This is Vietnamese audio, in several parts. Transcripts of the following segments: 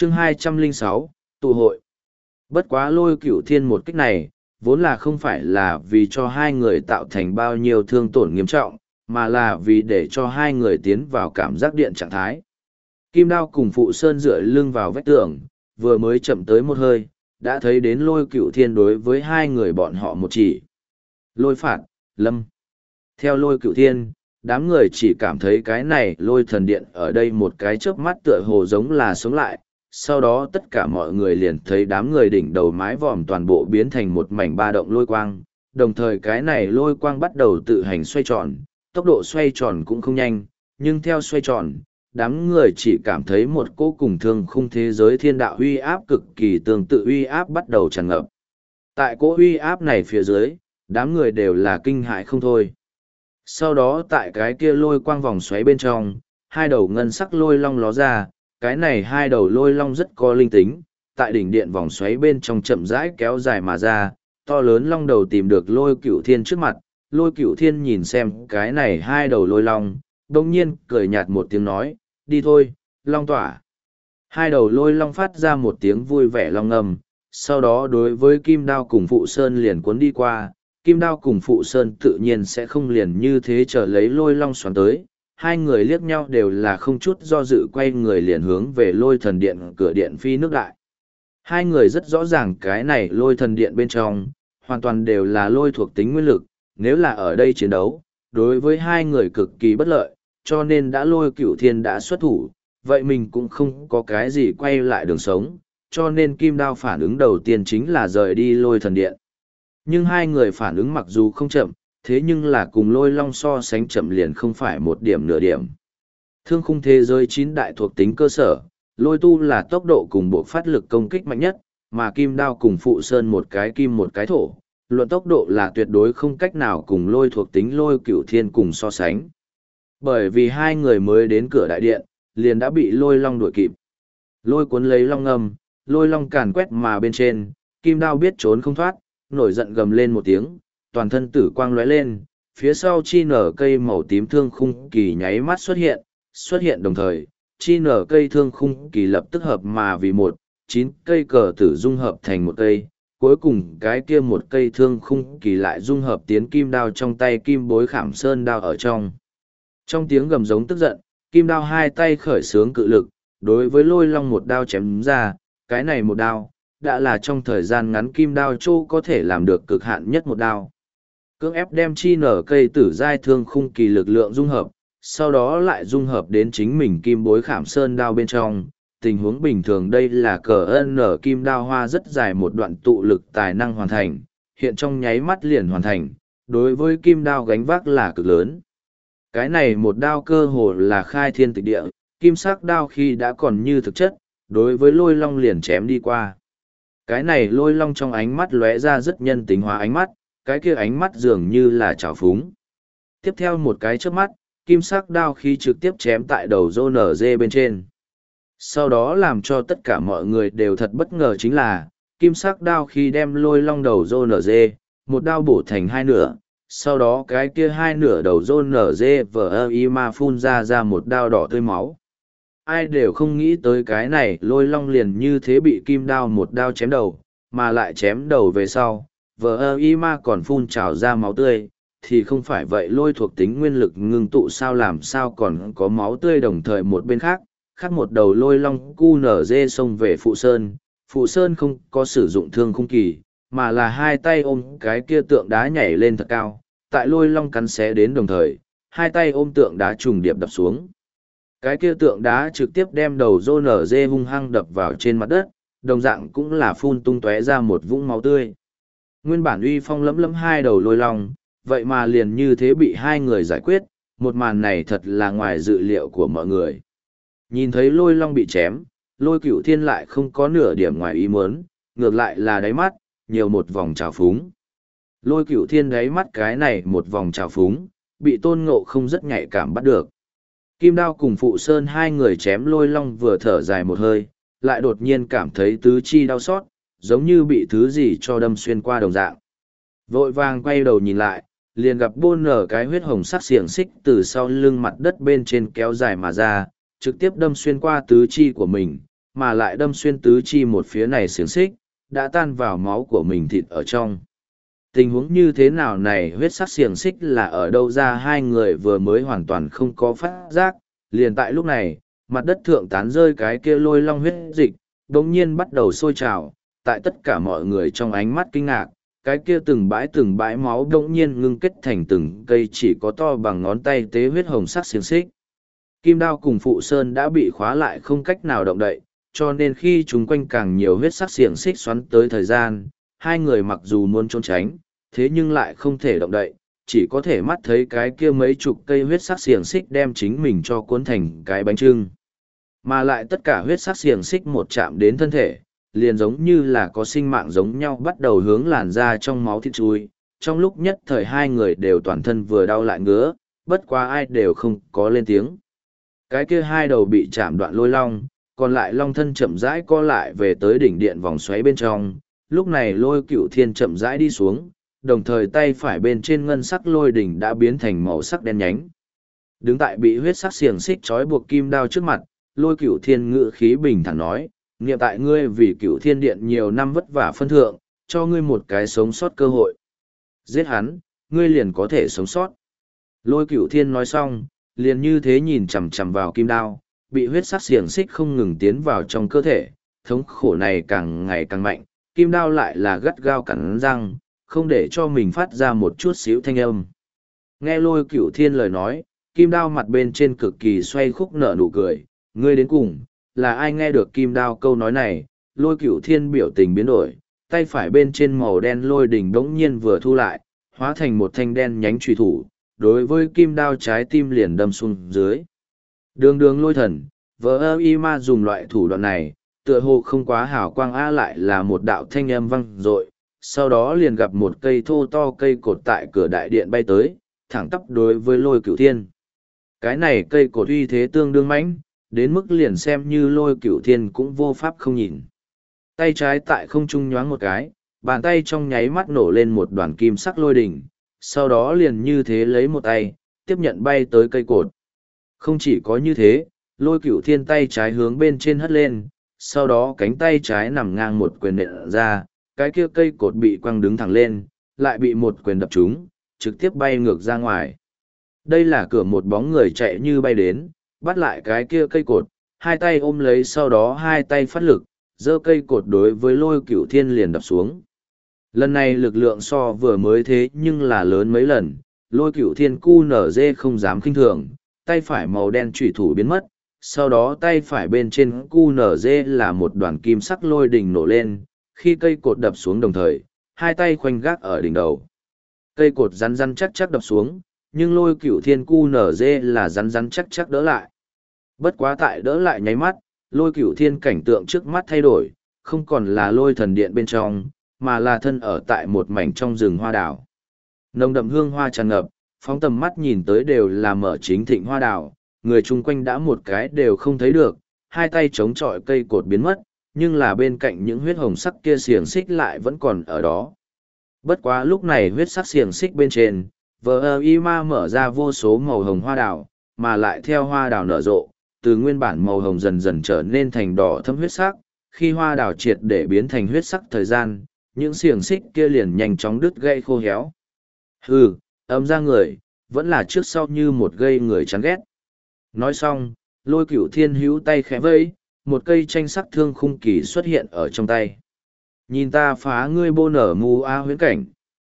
Chương 206, tụ hội. Bất quá Lôi Cửu Thiên một kích này, vốn là không phải là vì cho hai người tạo thành bao nhiêu thương tổn nghiêm trọng, mà là vì để cho hai người tiến vào cảm giác điện trạng thái. Kim Đao cùng Phụ Sơn dựa lưng vào vách tường, vừa mới chậm tới một hơi, đã thấy đến Lôi Cửu Thiên đối với hai người bọn họ một chỉ. Lôi phạt, lâm. Theo Lôi Cửu Thiên, đám người chỉ cảm thấy cái này lôi thần điện ở đây một cái chớp mắt tựa hồ giống là sống lại. Sau đó tất cả mọi người liền thấy đám người đỉnh đầu mái vòm toàn bộ biến thành một mảnh ba động lôi quang, đồng thời cái này lôi quang bắt đầu tự hành xoay tròn, tốc độ xoay tròn cũng không nhanh, nhưng theo xoay tròn, đám người chỉ cảm thấy một cỗ cùng thương khung thế giới thiên đạo uy áp cực kỳ tương tự uy áp bắt đầu tràn ngập. Tại cỗ uy áp này phía dưới, đám người đều là kinh hãi không thôi. Sau đó tại cái kia lôi quang vòng xoáy bên trong, hai đầu ngân sắc lôi long ló ra, cái này hai đầu lôi long rất có linh tính, tại đỉnh điện vòng xoáy bên trong chậm rãi kéo dài mà ra, to lớn long đầu tìm được Lôi Cửu Thiên trước mặt, Lôi Cửu Thiên nhìn xem cái này hai đầu lôi long, đồng nhiên cười nhạt một tiếng nói, đi thôi, long tỏa. Hai đầu lôi long phát ra một tiếng vui vẻ long ngầm, sau đó đối với Kim Đao cùng Phụ Sơn liền cuốn đi qua, Kim Đao cùng Phụ Sơn tự nhiên sẽ không liền như thế chờ lấy lôi long xoắn tới. Hai người liếc nhau đều là không chút do dự quay người liền hướng về lôi thần điện cửa điện phi nước đại. Hai người rất rõ ràng cái này lôi thần điện bên trong, hoàn toàn đều là lôi thuộc tính nguyên lực, nếu là ở đây chiến đấu, đối với hai người cực kỳ bất lợi, cho nên đã Lôi Cửu Thiên đã xuất thủ, vậy mình cũng không có cái gì quay lại đường sống, cho nên Kim Đao phản ứng đầu tiên chính là rời đi lôi thần điện. Nhưng hai người phản ứng mặc dù không chậm, thế nhưng là cùng lôi long so sánh chậm liền không phải một điểm nửa điểm. Thương khung thế giới 9 đại thuộc tính cơ sở, lôi tu là tốc độ cùng bộ phát lực công kích mạnh nhất, mà Kim Đao cùng Phụ Sơn một cái kim một cái thổ, luận tốc độ là tuyệt đối không cách nào cùng lôi thuộc tính Lôi Cửu Thiên cùng so sánh. Bởi vì hai người mới đến cửa đại điện, liền đã bị lôi long đuổi kịp. Lôi cuốn lấy long ngâm, lôi long càn quét mà bên trên, Kim Đao biết trốn không thoát, nổi giận gầm lên một tiếng, toàn thân tử quang lóe lên, phía sau chi nở cây màu tím thương khung kỳ nháy mắt xuất hiện đồng thời, chi nở cây thương khung kỳ lập tức hợp mà vì một, 9 cây cờ tử dung hợp thành một cây, cuối cùng cái kia một cây thương khung kỳ lại dung hợp tiến kim đao trong tay kim bối khảm sơn đao ở trong. Trong tiếng gầm giống tức giận, Kim Đao hai tay khởi xướng cự lực, đối với lôi long một đao chém ra, cái này một đao, đã là trong thời gian ngắn Kim Đao Châu có thể làm được cực hạn nhất một đao. Cưỡng ép đem chi nở cây tử giai thương khung kỳ lực lượng dung hợp, sau đó lại dung hợp đến chính mình kim bối khảm sơn đao bên trong. Tình huống bình thường đây là cờ ân nở kim đao hoa rất dài một đoạn tụ lực tài năng hoàn thành, hiện trong nháy mắt liền hoàn thành, đối với kim đao gánh vác là cực lớn. Cái này một đao cơ hồ là khai thiên tịch địa, kim sắc đao khi đã còn như thực chất, đối với lôi long liền chém đi qua. Cái này lôi long trong ánh mắt lóe ra rất nhân tính hóa ánh mắt, cái kia ánh mắt dường như là trào phúng. Tiếp theo một cái chớp mắt, kim sắc đao khi trực tiếp chém tại đầu rô nở dê bên trên. Sau đó làm cho tất cả mọi người đều thật bất ngờ chính là, kim sắc đao khi đem lôi long đầu rô nở dê, một đao bổ thành hai nửa. Sau đó cái kia hai nửa đầu rôn nở dê vờ y ma phun ra một đao đỏ tươi máu. Ai đều không nghĩ tới cái này lôi long liền như thế bị kim đao một đao chém đầu, mà lại chém đầu về sau, vờ y ma còn phun trào ra máu tươi, thì không phải vậy lôi thuộc tính nguyên lực ngưng tụ sao làm sao còn có máu tươi đồng thời một bên khác, khác một đầu lôi long cu nở dê xông về Phụ Sơn không có sử dụng thương khung kỳ, mà là hai tay ôm cái kia tượng đá nhảy lên thật cao, tại lôi long cắn xé đến đồng thời, hai tay ôm tượng đá trùng điệp đập xuống. Cái kia tượng đá trực tiếp đem đầu rô nở dê hung hăng đập vào trên mặt đất, đồng dạng cũng là phun tung tóe ra một vũng máu tươi. Nguyên bản uy phong lẫm lẫm hai đầu lôi long, vậy mà liền như thế bị hai người giải quyết, một màn này thật là ngoài dự liệu của mọi người. Nhìn thấy lôi long bị chém, Lôi Cửu Thiên lại không có nửa điểm ngoài ý muốn, ngược lại là đáy mắt, nhiều một vòng trào phúng. Lôi Cửu Thiên đáy mắt cái này một vòng trào phúng, bị Tôn Ngộ không rất nhạy cảm bắt được. Kim Đao cùng Phụ Sơn hai người chém lôi long vừa thở dài một hơi, lại đột nhiên cảm thấy tứ chi đau xót, giống như bị thứ gì cho đâm xuyên qua đồng dạng. Vội vàng quay đầu nhìn lại, liền gặp bôn nở cái huyết hồng sắc xiềng xích từ sau lưng mặt đất bên trên kéo dài mà ra, trực tiếp đâm xuyên qua tứ chi của mình, mà lại đâm xuyên tứ chi một phía này xiềng xích, đã tan vào máu của mình thịt ở trong. Tình huống như thế nào này, huyết sắc xiềng xích là ở đâu ra, hai người vừa mới hoàn toàn không có phát giác, liền tại lúc này, mặt đất thượng tán rơi cái kia lôi long huyết dịch, đống nhiên bắt đầu sôi trào, tại tất cả mọi người trong ánh mắt kinh ngạc, cái kia từng bãi máu đống nhiên ngưng kết thành từng cây chỉ có to bằng ngón tay tế huyết hồng sắc xiềng xích. Kim đao cùng phụ sơn đã bị khóa lại không cách nào động đậy, cho nên khi chúng quanh càng nhiều huyết sắc xiềng xích xoắn tới thời gian, hai người mặc dù muốn trốn tránh, thế nhưng lại không thể động đậy, chỉ có thể mắt thấy cái kia mấy chục cây huyết sắc xiềng xích đem chính mình cho cuốn thành cái bánh chưng. Mà lại tất cả huyết sắc xiềng xích một chạm đến thân thể, liền giống như là có sinh mạng giống nhau bắt đầu hướng làn ra trong máu thịt chui. Trong lúc nhất thời hai người đều toàn thân vừa đau lại ngứa, bất quá ai đều không có lên tiếng. Cái kia hai đầu bị chạm đoạn lôi long, còn lại long thân chậm rãi co lại về tới đỉnh điện vòng xoáy bên trong. Lúc này Lôi Cửu Thiên chậm rãi đi xuống, đồng thời tay phải bên trên ngân sắc lôi đỉnh đã biến thành màu sắc đen nhánh. Đứng tại bị huyết sắc xiềng xích trói buộc kim đao trước mặt, Lôi Cửu Thiên ngự khí bình thản nói, niệm tại ngươi vì Cửu Thiên Điện nhiều năm vất vả phân thượng, cho ngươi một cái sống sót cơ hội. Giết hắn, ngươi liền có thể sống sót. Lôi Cửu Thiên nói xong, liền như thế nhìn chằm chằm vào kim đao, bị huyết sắc xiềng xích không ngừng tiến vào trong cơ thể, thống khổ này càng ngày càng mạnh, kim đao lại là gắt gao cắn răng, không để cho mình phát ra một chút xíu thanh âm. Nghe Lôi Cửu Thiên lời nói, kim đao mặt bên trên cực kỳ xoay khúc nở nụ cười, ngươi đến cùng, là ai? Nghe được kim đao câu nói này, Lôi Cửu Thiên biểu tình biến đổi, tay phải bên trên màu đen lôi đỉnh đống nhiên vừa thu lại, hóa thành một thanh đen nhánh chùy thủ, đối với kim đao trái tim liền đâm xuống dưới. Đường lôi thần, vỡ y ma dùng loại thủ đoạn này, tựa hồ không quá hào quang a, lại là một đạo thanh âm vang dội, sau đó liền gặp một cây thô to cây cột tại cửa đại điện bay tới, thẳng tắp đối với Lôi Cửu Thiên. Cái này cây cột uy thế tương đương mãnh, đến mức liền xem như Lôi Cửu Thiên cũng vô pháp không nhìn. Tay trái tại không trung nhoáng một cái, bàn tay trong nháy mắt nổ lên một đoàn kim sắc lôi đỉnh, sau đó liền như thế lấy một tay, tiếp nhận bay tới cây cột. Không chỉ có như thế, Lôi Cửu Thiên tay trái hướng bên trên hất lên, sau đó cánh tay trái nằm ngang một quyền nện ra, cái kia cây cột bị quăng đứng thẳng lên, lại bị một quyền đập trúng, trực tiếp bay ngược ra ngoài. Đây là cửa một bóng người chạy như bay đến, bắt lại cái kia cây cột, hai tay ôm lấy, sau đó hai tay phát lực, giơ cây cột đối với Lôi Cửu Thiên liền đập xuống. Lần này lực lượng so vừa mới thế nhưng là lớn mấy lần, Lôi Cửu Thiên cu nở dê không dám khinh thường, tay phải màu đen chủy thủ biến mất, sau đó tay phải bên trên cu nở dê là một đoàn kim sắc lôi đỉnh nổ lên, khi cây cột đập xuống đồng thời, hai tay khoanh gác ở đỉnh đầu. Cây cột rắn rắn chắc chắc đập xuống, nhưng Lôi Cửu Thiên cu nở dê là rắn rắn chắc chắc đỡ lại. Bất quá tại đỡ lại nháy mắt, Lôi Cửu Thiên cảnh tượng trước mắt thay đổi, không còn là lôi thần điện bên trong, mà là thân ở tại một mảnh trong rừng hoa đào. Nồng đậm hương hoa tràn ngập, phóng tầm mắt nhìn tới đều là mở chính thịnh hoa đào, người chung quanh đã một cái đều không thấy được, hai tay chống chọi cây cột biến mất, nhưng là bên cạnh những huyết hồng sắc kia xiềng xích lại vẫn còn ở đó. Bất quá lúc này huyết sắc xiềng xích bên trên, vờ y ma mở ra vô số màu hồng hoa đào, mà lại theo hoa đào nở rộ, từ nguyên bản màu hồng dần dần trở nên thành đỏ thâm huyết sắc, khi hoa đào triệt để biến thành huyết sắc thời gian, những xiềng xích kia liền nhanh chóng đứt gãy khô héo. Hừ, ấm ra người, vẫn là trước sau như một gây người chán ghét. Nói xong, Lôi Cửu Thiên hữu tay khẽ vẫy, một cây tranh sắc thương khung kỳ xuất hiện ở trong tay. Nhìn ta phá ngươi bô nở mù a huyễn cảnh.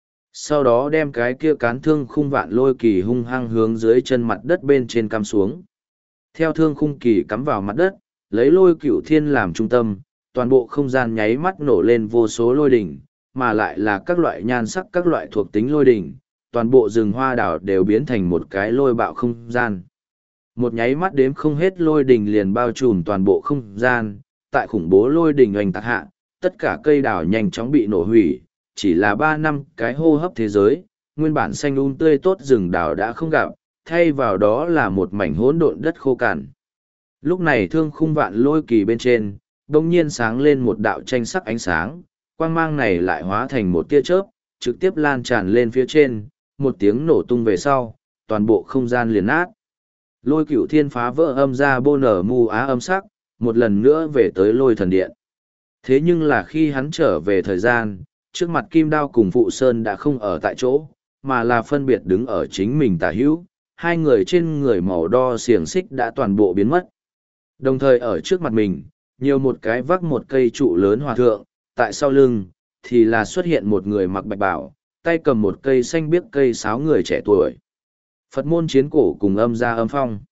Sau đó đem cái kia cán thương khung vạn lôi kỳ hung hăng hướng dưới chân mặt đất bên trên cắm xuống. Theo thương khung kỳ cắm vào mặt đất, lấy Lôi Cửu Thiên làm trung tâm, toàn bộ không gian nháy mắt nổ lên vô số lôi đỉnh, mà lại là các loại nhan sắc các loại thuộc tính lôi đỉnh, toàn bộ rừng hoa đảo đều biến thành một cái lôi bạo không gian. Một nháy mắt đếm không hết lôi đỉnh liền bao trùm toàn bộ không gian, tại khủng bố lôi đỉnh oanh tạc hạ, tất cả cây đảo nhanh chóng bị nổ hủy, chỉ là 3 năm cái hô hấp thế giới, nguyên bản xanh tươi tốt rừng đảo đã không gặp, thay vào đó là một mảnh hỗn độn đất khô cằn. Lúc này thương khung vạn lôi kỳ bên trên, đông nhiên sáng lên một đạo tranh sắc ánh sáng, quang mang này lại hóa thành một tia chớp, trực tiếp lan tràn lên phía trên, một tiếng nổ tung về sau, toàn bộ không gian liền nát. Lôi Cửu Thiên phá vỡ âm ra bô nở mù á âm sắc, một lần nữa về tới lôi thần điện. Thế nhưng là khi hắn trở về thời gian, trước mặt Kim Đao cùng Phụ Sơn đã không ở tại chỗ, mà là phân biệt đứng ở chính mình tả hữu, hai người trên người màu đo xiềng xích đã toàn bộ biến mất. Đồng thời ở trước mặt mình, nhiều một cái vác một cây trụ lớn hòa thượng, tại sau lưng, thì là xuất hiện một người mặc bạch bào, tay cầm một cây xanh biếc cây sáo người trẻ tuổi. Phật môn chiến cổ cùng âm ra âm phong.